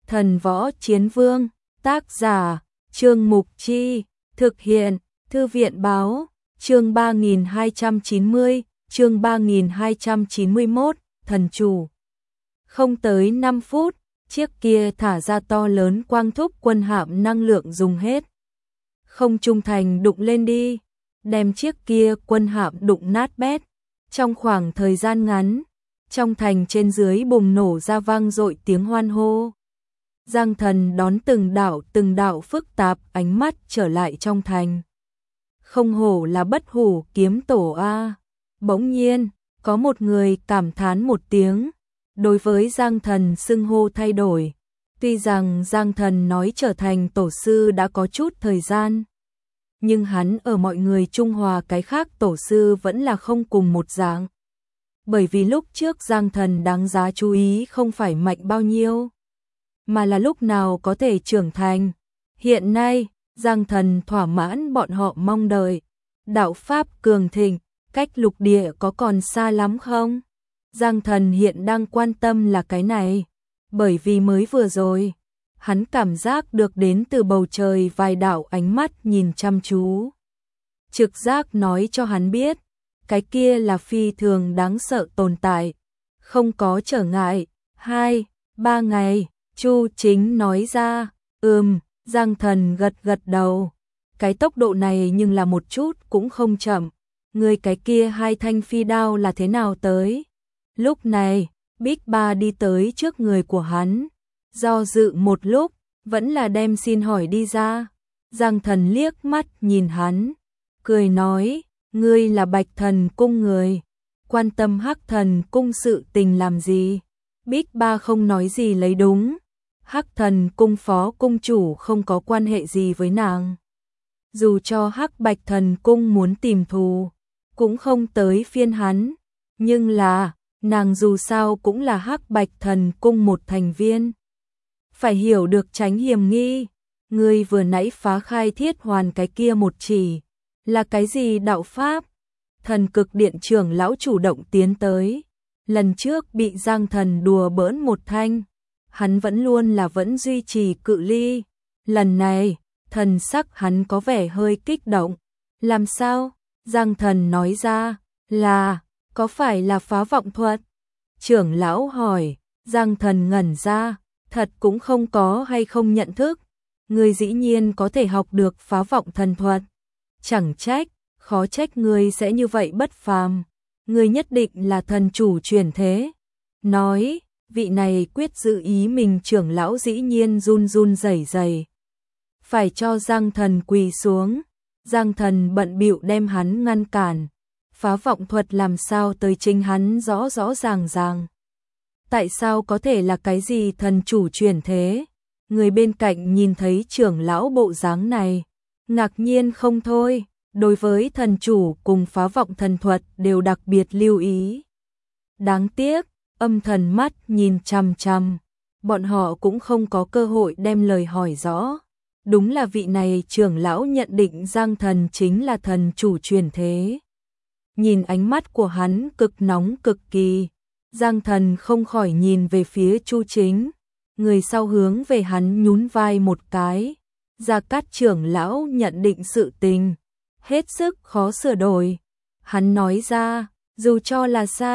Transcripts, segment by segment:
Thần Võ Chiến Vương, tác giả, Trương Mục Chi, thực hiện, Thư viện báo, chương 3290, chương 3291, thần chủ. Không tới 5 phút, chiếc kia thả ra to lớn quang thúc quân hạm năng lượng dùng hết. Không trung thành đụng lên đi, đem chiếc kia quân hạm đụng nát bét. Trong khoảng thời gian ngắn, trong thành trên dưới bùng nổ ra vang dội tiếng hoan hô. Giang Thần đón từng đạo phức tạp ánh mắt trở lại trong thành. Không hổ là Bất Hủ kiếm tổ a. Bỗng nhiên, có một người cảm thán một tiếng, đối với Giang Thần xưng hô thay đổi. Tuy rằng Giang Thần nói trở thành tổ sư đã có chút thời gian, nhưng hắn ở mọi người Trung Hòa cái khác tổ sư vẫn là không cùng một dạng. Bởi vì lúc trước Giang Thần đáng giá chú ý không phải mạnh bao nhiêu, mà là lúc nào có thể trưởng thành. Hiện nay, Giang Thần thỏa mãn bọn họ mong đợi. Đạo Pháp cường thịnh, cách lục địa có còn xa lắm không? Giang Thần hiện đang quan tâm là cái này. Bởi vì mới vừa rồi, hắn cảm giác được đến từ bầu trời vài đạo ánh mắt nhìn chăm chú. Trực giác nói cho hắn biết, cái kia là phi thường đáng sợ tồn tại. Không có trở ngại, 2-3 ngày, Chu Chính nói ra, Giang Thần gật gật đầu. Cái tốc độ này nhưng là một chút cũng không chậm. Người cái kia hai thanh phi đao là thế nào tới? Lúc này, Big Ba đi tới trước người của hắn. Do dự một lúc, vẫn là đem xin hỏi đi ra. Giang Thần liếc mắt nhìn hắn, cười nói, ngươi là Bạch Thần Cung người, quan tâm Hắc Thần Cung sự tình làm gì? Big Ba không nói gì lấy đúng. Hắc Thần Cung phó cung chủ không có quan hệ gì với nàng. Dù cho Hắc Bạch Thần Cung muốn tìm thù, cũng không tới phiên hắn. Nhưng là, nàng dù sao cũng là Hắc Bạch Thần Cung một thành viên. Phải hiểu được tránh hiểm nghi. Ngươi vừa nãy phá khai thiết hoàn cái kia một chỉ. Là cái gì đạo pháp? Thần Cực Điện trưởng lão chủ động tiến tới. Lần trước bị Giang Thần đùa bỡn một thanh, hắn vẫn luôn là vẫn duy trì cự ly. Lần này, thần sắc hắn có vẻ hơi kích động. Làm sao? Giang Thần nói ra, là, có phải là phá vọng thuật? Trưởng lão hỏi. Giang Thần ngẩn ra, thật cũng không có hay không nhận thức. Ngươi dĩ nhiên có thể học được phá vọng thần thuật. Chẳng trách, khó trách ngươi sẽ như vậy bất phàm. Ngươi nhất định là thần chủ truyền thế. Nói, vị này quyết giữ ý mình trưởng lão dĩ nhiên run run rẩy rẩy. Phải cho Giang Thần quỳ xuống. Giang Thần bận bịu đem hắn ngăn cản. Phá vọng thuật làm sao tới chính hắn rõ rõ ràng ràng. Tại sao có thể là cái gì thần chủ truyền thế? Người bên cạnh nhìn thấy trưởng lão bộ dáng này, ngạc nhiên không thôi. Đối với thần chủ cùng phá vọng thần thuật đều đặc biệt lưu ý. Đáng tiếc, âm thần mắt nhìn chằm chằm, bọn họ cũng không có cơ hội đem lời hỏi rõ. Đúng là vị này trưởng lão nhận định Giang Thần chính là thần chủ truyền thế. Nhìn ánh mắt của hắn cực nóng cực kỳ, Giang Thần không khỏi nhìn về phía Chu Chính. Người sau hướng về hắn nhún vai một cái. Gia Cát trưởng lão nhận định sự tình hết sức khó sửa đổi. Hắn nói ra, dù cho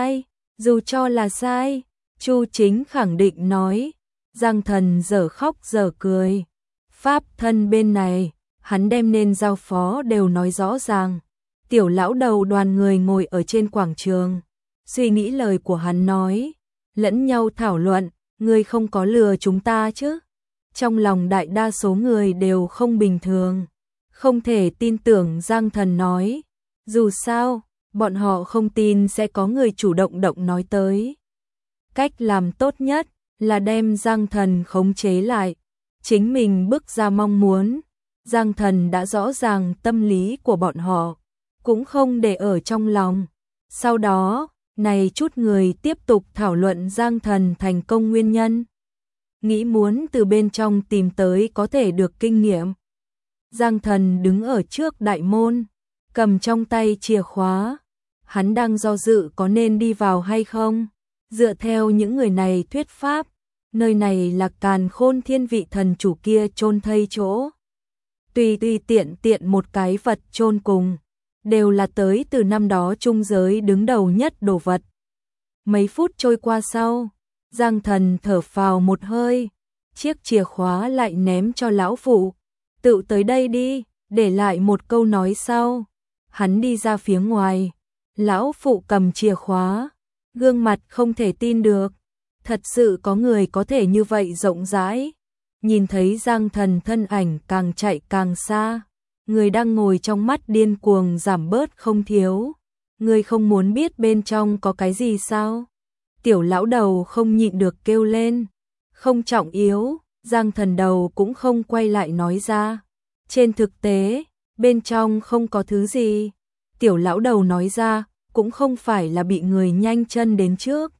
là sai, Chu Chính khẳng định nói. Giang Thần dở khóc dở cười. Pháp thân bên này, hắn đem nên giao phó đều nói rõ ràng. Tiểu lão đầu đoàn người ngồi ở trên quảng trường, suy nghĩ lời của hắn nói, lẫn nhau thảo luận, ngươi không có lừa chúng ta chứ? Trong lòng đại đa số người đều không bình thường, không thể tin tưởng Giang Thần nói. Dù sao, bọn họ không tin sẽ có người chủ động nói tới. Cách làm tốt nhất là đem Giang Thần khống chế lại, chính mình bước ra mong muốn. Giang Thần đã rõ ràng tâm lý của bọn họ, cũng không để ở trong lòng. Sau đó, này chút người tiếp tục thảo luận Giang Thần thành công nguyên nhân, nghĩ muốn từ bên trong tìm tới có thể được kinh nghiệm. Giang Thần đứng ở trước đại môn, cầm trong tay chìa khóa. Hắn đang do dự có nên đi vào hay không. Dựa theo những người này thuyết pháp, Nơi này là Càn Khôn Thiên vị thần chủ kia chôn thây chỗ. Tùy tiện tiện một cái vật chôn cùng, đều là tới từ năm đó trung giới đứng đầu nhất đồ vật. Mấy phút trôi qua sau, Giang Thần thở phào một hơi, chiếc chìa khóa lại ném cho lão phụ, tự tới đây đi, để lại một câu nói sau. Hắn đi ra phía ngoài, lão phụ cầm chìa khóa, gương mặt không thể tin được, thật sự có người có thể như vậy rộng rãi. Nhìn thấy Giang Thần thân ảnh càng chạy càng xa, người đang ngồi trong mắt điên cuồng giảm bớt không thiếu. Người không muốn biết bên trong có cái gì sao? Tiểu lão đầu không nhịn được kêu lên. Không trọng yếu, Giang Thần đầu cũng không quay lại nói ra. Trên thực tế, bên trong không có thứ gì. Tiểu lão đầu nói ra, cũng không phải là bị người nhanh chân đến trước.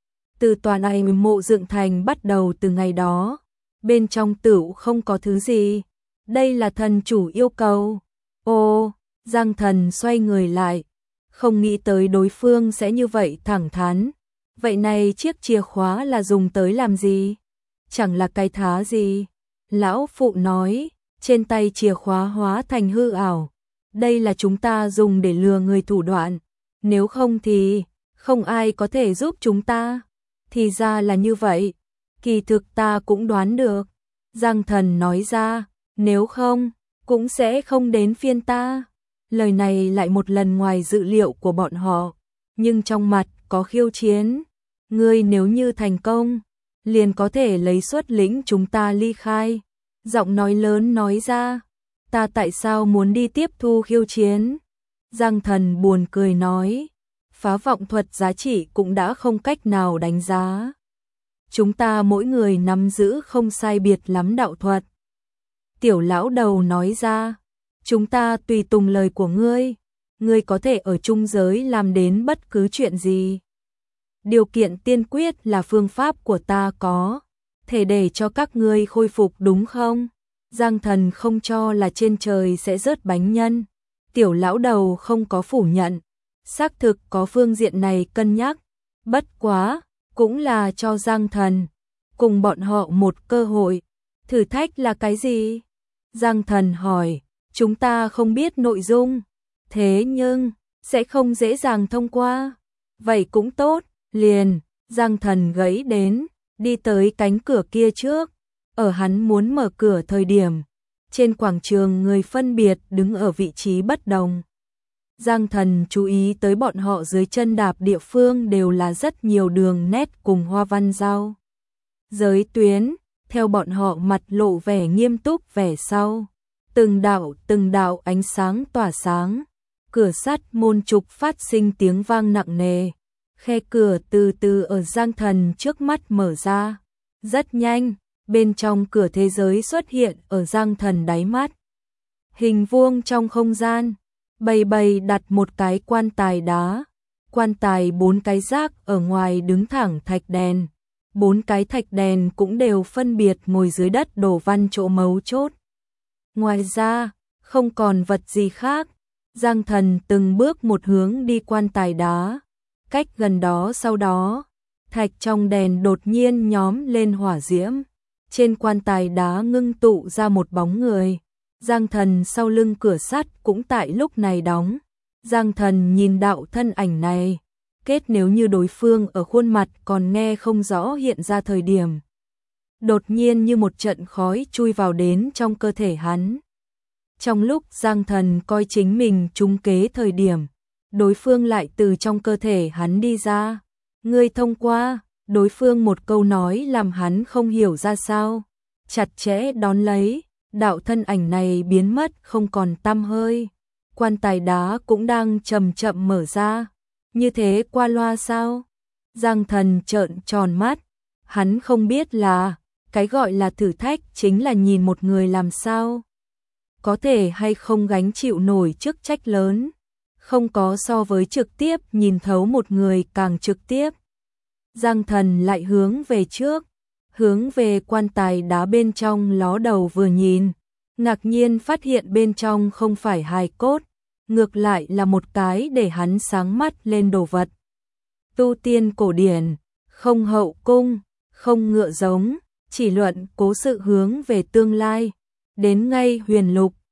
Từ tòa này mộ dựng thành bắt đầu từ ngày đó, bên trong tửu không có thứ gì. Đây là thần chủ yêu cầu. Ô, Giang Thần xoay người lại, không nghĩ tới đối phương sẽ như vậy thẳng thắn. Vậy này chiếc chìa khóa là dùng tới làm gì? Chẳng là cái thá gì? Lão phụ nói, trên tay chìa khóa hóa thành hư ảo. Đây là chúng ta dùng để lừa người thủ đoạn. Nếu không thì, không ai có thể giúp chúng ta. Thì ra là như vậy. Kỳ thực ta cũng đoán được. Giang Thần nói ra, nếu không, cũng sẽ không đến phiên ta. Lời này lại một lần ngoài dự liệu của bọn họ, nhưng trong mặt có khiêu chiến. Ngươi nếu như thành công, liền có thể lấy xuất lĩnh chúng ta ly khai. Giọng nói lớn nói ra, ta tại sao muốn đi tiếp thu khiêu chiến? Giang Thần buồn cười nói, phá vọng thuật giá trị cũng đã không cách nào đánh giá. Chúng ta mỗi người nắm giữ không sai biệt lắm đạo thuật. Tiểu lão đầu nói ra, chúng ta tùy tùng lời của ngươi, ngươi có thể ở trung giới làm đến bất cứ chuyện gì. Điều kiện tiên quyết là phương pháp của ta có thể để cho các ngươi khôi phục đúng không? Giang Thần không cho là trên trời sẽ rớt bánh nhân. Tiểu lão đầu không có phủ nhận, xác thực có phương diện này cân nhắc, bất quá, cũng là cho Giang Thần cùng bọn họ một cơ hội. Thử thách là cái gì? Giang Thần hỏi, chúng ta không biết nội dung, thế nhưng sẽ không dễ dàng thông qua. Vậy cũng tốt, liền, Giang Thần gãy đến, đi tới cánh cửa kia trước. Ở hắn muốn mở cửa thời điểm, trên quảng trường người phân biệt đứng ở vị trí bất đồng. Giang Thần chú ý tới bọn họ dưới chân đạp địa phương đều là rất nhiều đường nét cùng hoa văn giao giới tuyến, theo bọn họ mặt lộ vẻ nghiêm túc vẻ sau. Từng đạo ánh sáng tỏa sáng, cửa sắt môn trục phát sinh tiếng vang nặng nề. Khe cửa từ từ ở Giang Thần trước mắt mở ra. Rất nhanh, bên trong cửa thế giới xuất hiện ở Giang Thần đáy mắt. Hình vuông trong không gian, bầy đặt một cái quan tài đá. Quan tài 4 cái rác ở ngoài đứng thẳng thạch đèn. 4 cái thạch đèn cũng đều phân biệt ngồi dưới đất đổ văn chỗ mấu chốt. Ngoài ra, không còn vật gì khác. Giang Thần từng bước một hướng đi quan tài đá. Cách gần đó sau đó, thạch trong đèn đột nhiên nhóm lên hỏa diễm. Trên quan tài đá ngưng tụ ra một bóng người. Giang Thần sau lưng cửa sắt cũng tại lúc này đóng. Giang Thần nhìn đạo thân ảnh này, kết nếu như đối phương ở khuôn mặt còn nghe không rõ hiện ra thời điểm. Đột nhiên như một trận khói chui vào đến trong cơ thể hắn. Trong lúc Giang Thần coi chính mình trúng kế thời điểm, đối phương lại từ trong cơ thể hắn đi ra. Ngươi thông qua, đối phương một câu nói làm hắn không hiểu ra sao. Chặt chẽ đón lấy, đạo thân ảnh này biến mất không còn tăm hơi. Quan tài đá cũng đang chậm chậm mở ra. Như thế qua loa sao? Giang Thần trợn tròn mắt. Hắn không biết là, cái gọi là thử thách chính là nhìn một người làm sao. Có thể hay không gánh chịu nổi chức trách lớn. Không có so với trực tiếp nhìn thấu một người càng trực tiếp. Giang Thần lại hướng về trước, hướng về quan tài đá bên trong ló đầu vừa nhìn. Ngạc nhiên phát hiện bên trong không phải hài cốt, ngược lại là một cái để hắn sáng mắt lên đồ vật. Tu tiên cổ điển, không hậu cung, không ngựa giống, chỉ luận cố sự hướng về tương lai. Đến ngay huyền lục,